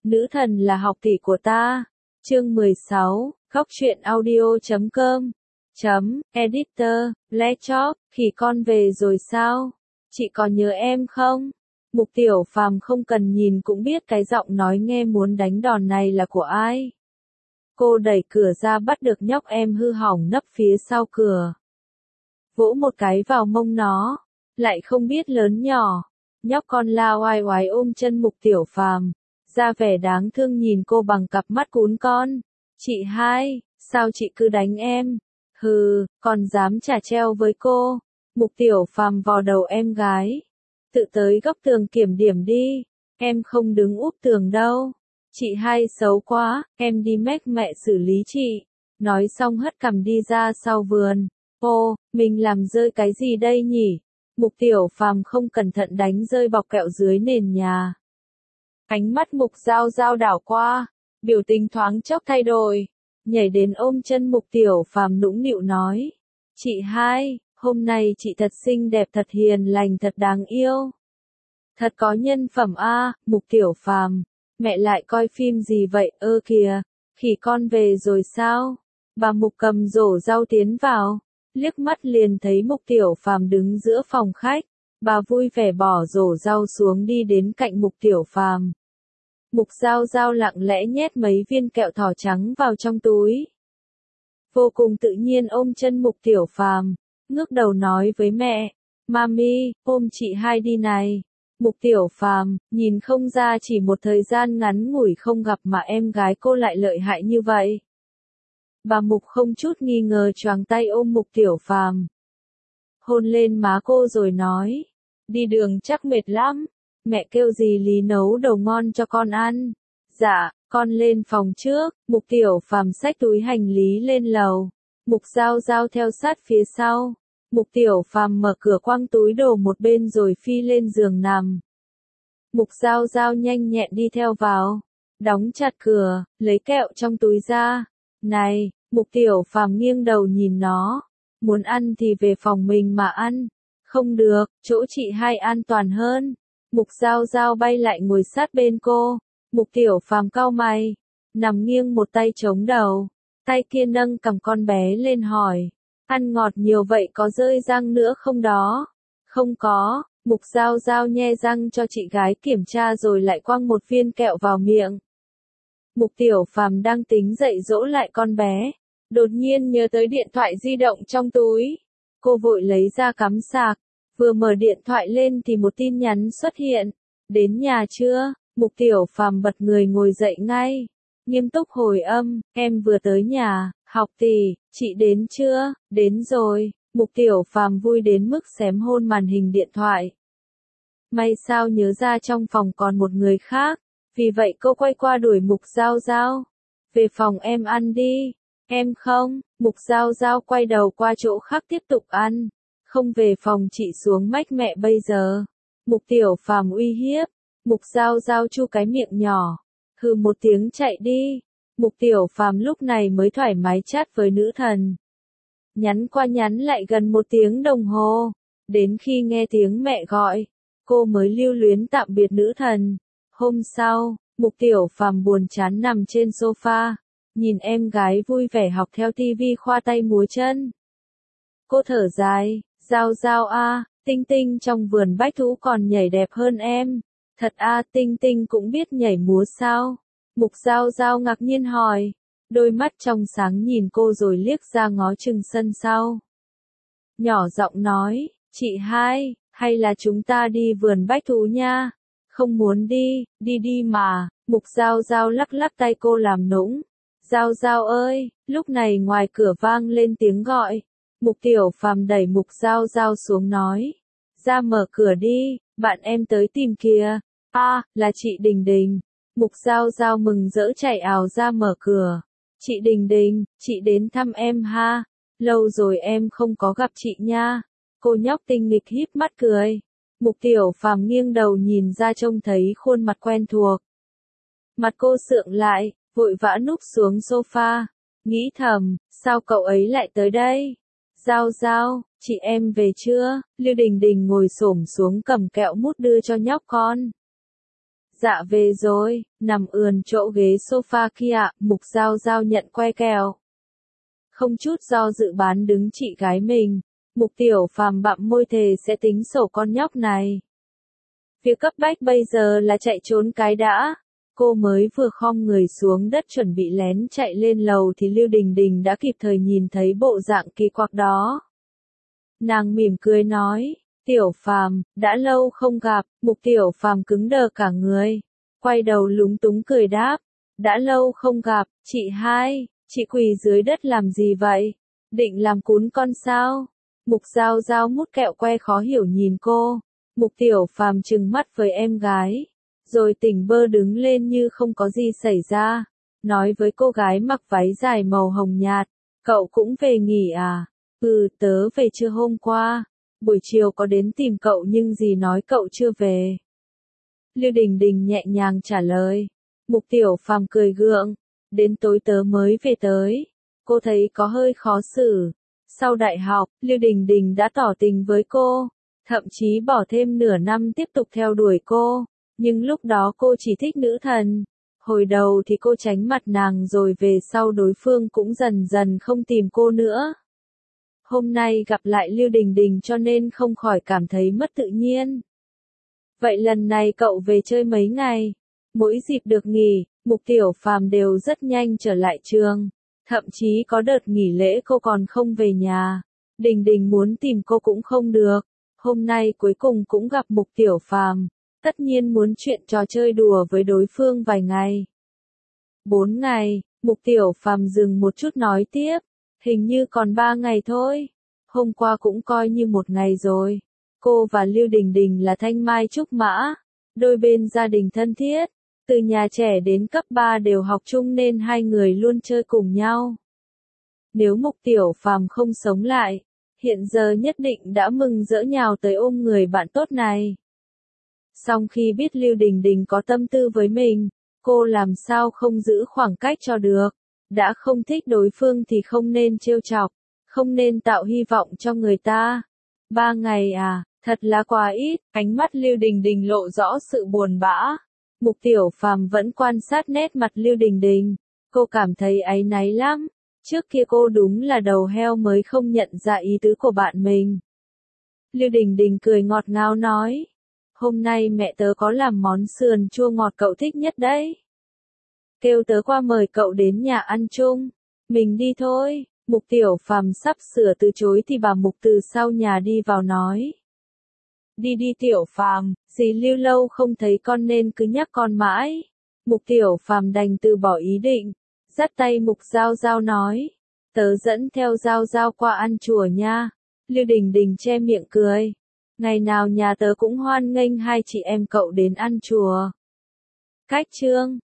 Nữ thần là học tỷ của ta. Chương 16, Góc truyện audio.com. Editor, Laptop, khỉ con về rồi sao? Chị có nhớ em không? Mục Tiểu Phàm không cần nhìn cũng biết cái giọng nói nghe muốn đánh đòn này là của ai. Cô đẩy cửa ra bắt được nhóc em hư hỏng nấp phía sau cửa. Vỗ một cái vào mông nó, lại không biết lớn nhỏ. Nhóc con la oai oái ôm chân Mục Tiểu Phàm, ra vẻ đáng thương nhìn cô bằng cặp mắt cún con. Chị hai, sao chị cứ đánh em? Hừ, còn dám chả treo với cô. Mục Tiểu Phàm vò đầu em gái. Tự tới góc tường kiểm điểm đi, em không đứng úp tường đâu. Chị hai xấu quá, em đi mách mẹ xử lý chị. Nói xong hất cằm đi ra sau vườn. Ô, mình làm rơi cái gì đây nhỉ? Mục Tiểu Phàm không cẩn thận đánh rơi bọc kẹo dưới nền nhà. Ánh mắt Mục Giao Giao đảo qua, biểu tình thoáng chốc thay đổi, nhảy đến ôm chân Mục Tiểu Phàm nũng nịu nói. Chị hai, hôm nay chị thật xinh đẹp, thật hiền lành, thật đáng yêu. Thật có nhân phẩm a. Mục Tiểu Phàm, mẹ lại coi phim gì vậy ơ kìa, khỉ con về rồi sao? Bà Mục cầm rổ rau tiến vào, liếc mắt liền thấy Mục Tiểu Phàm đứng giữa phòng khách, bà vui vẻ bỏ rổ rau xuống đi đến cạnh Mục Tiểu Phàm. Mục Giao Giao lặng lẽ nhét mấy viên kẹo thỏ trắng vào trong túi. Vô cùng tự nhiên ôm chân Mục Tiểu Phàm, ngước đầu nói với mẹ, Mami, ôm chị hai đi này. Mục Tiểu Phàm, nhìn không ra chỉ một thời gian ngắn ngủi không gặp mà em gái cô lại lợi hại như vậy. Bà Mục không chút nghi ngờ choàng tay ôm Mục Tiểu Phàm, hôn lên má cô rồi nói, đi đường chắc mệt lắm, mẹ kêu dì Lý nấu đồ ngon cho con ăn. Dạ, con lên phòng trước. Mục Tiểu Phàm xách túi hành lý lên lầu, Mục Giao Giao theo sát phía sau. Mục Tiểu Phàm mở cửa quăng túi đồ một bên rồi phi lên giường nằm. Mục Giao Giao nhanh nhẹn đi theo vào, đóng chặt cửa, lấy kẹo trong túi ra. Này, Mục Tiểu Phàm nghiêng đầu nhìn nó, muốn ăn thì về phòng mình mà ăn. Không được, chỗ chị hai an toàn hơn. Mục Giao Giao bay lại ngồi sát bên cô. Mục Tiểu Phàm cau mày, nằm nghiêng một tay chống đầu, tay kia nâng cầm con bé lên hỏi, ăn ngọt nhiều vậy có rơi răng nữa không đó? Không có. Mục Giao Giao nhe răng cho chị gái kiểm tra rồi lại quăng một viên kẹo vào miệng. Mục Tiểu Phàm đang tính dạy dỗ lại con bé, đột nhiên nhớ tới điện thoại di động trong túi. Cô vội lấy ra cắm sạc, vừa mở điện thoại lên thì một tin nhắn xuất hiện. Đến nhà chưa? Mục Tiểu Phàm bật người ngồi dậy ngay, nghiêm túc hồi âm, em vừa tới nhà. Học tỷ, chị đến chưa? Đến rồi. Mục Tiểu Phàm vui đến mức xém hôn màn hình điện thoại. May sao nhớ ra trong phòng còn một người khác, vì vậy cô quay qua đuổi Mục Giao Giao. Về phòng em ăn đi. Em không. Mục Giao Giao quay đầu qua chỗ khác tiếp tục ăn. Không về phòng chị xuống mách mẹ bây giờ. Mục Tiểu Phàm uy hiếp. Mục Giao Giao chu cái miệng nhỏ, hừ một tiếng chạy đi. Mục Tiểu Phàm lúc này mới thoải mái chat với nữ thần. Nhắn qua nhắn lại gần 1 tiếng đồng hồ, đến khi nghe tiếng mẹ gọi, cô mới lưu luyến tạm biệt nữ thần. Hôm sau, Mục Tiểu Phàm buồn chán nằm trên sofa, nhìn em gái vui vẻ học theo tivi khoa tay múa chân. Cô thở dài, Giao Giao a, Tinh Tinh trong vườn bách thú còn nhảy đẹp hơn em. Thật a, Tinh Tinh cũng biết nhảy múa sao? Mục Giao Giao ngạc nhiên hỏi, đôi mắt trong sáng nhìn cô rồi liếc ra ngó chừng sân sau. Nhỏ giọng nói, chị hai, hay là chúng ta đi vườn bách thú nha? Không muốn đi, đi đi mà. Mục Giao Giao lắc lắc tay cô làm nũng. Giao Giao ơi, lúc này ngoài cửa vang lên tiếng gọi. Mục Tiểu Phàm đẩy Mục Giao Giao xuống nói, ra mở cửa đi, bạn em tới tìm kìa. À, là chị Đình Đình. Mục Giao Giao mừng rỡ chạy ào ra mở cửa. Chị Đình Đình, chị đến thăm em ha. Lâu rồi em không có gặp chị nha. Cô nhóc tinh nghịch híp mắt cười. Mục Tiểu Phàm nghiêng đầu nhìn ra trông thấy khuôn mặt quen thuộc. Mặt cô sượng lại, vội vã núp xuống sofa. Nghĩ thầm, sao cậu ấy lại tới đây? Giao Giao, chị em về chưa? Lưu Đình Đình ngồi xổm xuống cầm kẹo mút đưa cho nhóc con. Dạ về rồi, nằm ườn chỗ ghế sofa kia, Mục Giao Giao nhận que kẹo. Không chút do dự bán đứng chị gái mình, Mục Tiểu Phàm bặm môi thề sẽ tính sổ con nhóc này. Việc cấp bách bây giờ là chạy trốn cái đã. Cô mới vừa khom người xuống đất chuẩn bị lén chạy lên lầu thì Lưu Đình Đình đã kịp thời nhìn thấy bộ dạng kỳ quặc đó. Nàng mỉm cười nói, Tiểu Phàm, đã lâu không gặp. Mục Tiểu Phàm cứng đờ cả người, quay đầu lúng túng cười đáp, đã lâu không gặp, chị hai, chị quỳ dưới đất làm gì vậy? Định làm cún con sao? Mục Giao Giao mút kẹo que khó hiểu nhìn cô. Mục Tiểu Phàm trừng mắt với em gái, rồi tỉnh bơ đứng lên như không có gì xảy ra, nói với cô gái mặc váy dài màu hồng nhạt, cậu cũng về nghỉ à? Ừ, tớ về trưa hôm qua, buổi chiều có đến tìm cậu nhưng dì nói cậu chưa về. Lưu Đình Đình nhẹ nhàng trả lời. Mục Tiểu Phàm cười gượng, đến tối tớ mới về tới. Cô thấy có hơi khó xử. Sau đại học, Lưu Đình Đình đã tỏ tình với cô, thậm chí bỏ thêm nửa năm tiếp tục theo đuổi cô. Nhưng lúc đó cô chỉ thích nữ thần. Hồi đầu thì cô tránh mặt nàng rồi về sau đối phương cũng dần dần không tìm cô nữa. Hôm nay gặp lại Lưu Đình Đình cho nên không khỏi cảm thấy mất tự nhiên. Vậy lần này cậu về chơi mấy ngày? Mỗi dịp được nghỉ, Mục Tiểu Phàm đều rất nhanh trở lại trường. Thậm chí có đợt nghỉ lễ cô còn không về nhà. Đình Đình muốn tìm cô cũng không được. Hôm nay cuối cùng cũng gặp Mục Tiểu Phàm. Tất nhiên muốn chuyện trò chơi đùa với đối phương vài ngày. 4 ngày, Mục Tiểu Phàm dừng một chút nói tiếp. Hình như còn 3 ngày thôi. Hôm qua cũng coi như một ngày rồi. Cô và Lưu Đình Đình là thanh mai trúc mã. Đôi bên gia đình thân thiết. Từ nhà trẻ đến cấp 3 đều học chung nên hai người luôn chơi cùng nhau. Nếu Mục Tiểu Phàm không sống lại, hiện giờ nhất định đã mừng rỡ nhào tới ôm người bạn tốt này. Song khi biết Lưu Đình Đình có tâm tư với mình, cô làm sao không giữ khoảng cách cho được. Đã không thích đối phương thì không nên trêu chọc, không nên tạo hy vọng cho người ta. 3 ngày à, thật là quá ít, ánh mắt Lưu Đình Đình lộ rõ sự buồn bã. Mục Tiểu Phàm vẫn quan sát nét mặt Lưu Đình Đình, cô cảm thấy áy náy lắm. Trước kia cô đúng là đầu heo mới không nhận ra ý tứ của bạn mình. Lưu Đình Đình cười ngọt ngào nói, hôm nay mẹ tớ có làm món sườn chua ngọt cậu thích nhất đấy. Kêu tớ qua mời cậu đến nhà ăn chung. Mình đi thôi. Mục Tiểu Phàm sắp sửa từ chối thì bà Mục từ sau nhà đi vào nói. Đi đi Tiểu Phàm, dì Lưu lâu không thấy con nên cứ nhắc con mãi. Mục Tiểu Phàm đành từ bỏ ý định, dắt tay Mục Giao Giao nói, tớ dẫn theo Giao Giao qua ăn chùa nha. Lưu Đình Đình che miệng cười, ngày nào nhà tớ cũng hoan nghênh hai chị em cậu đến ăn chùa. Cách chương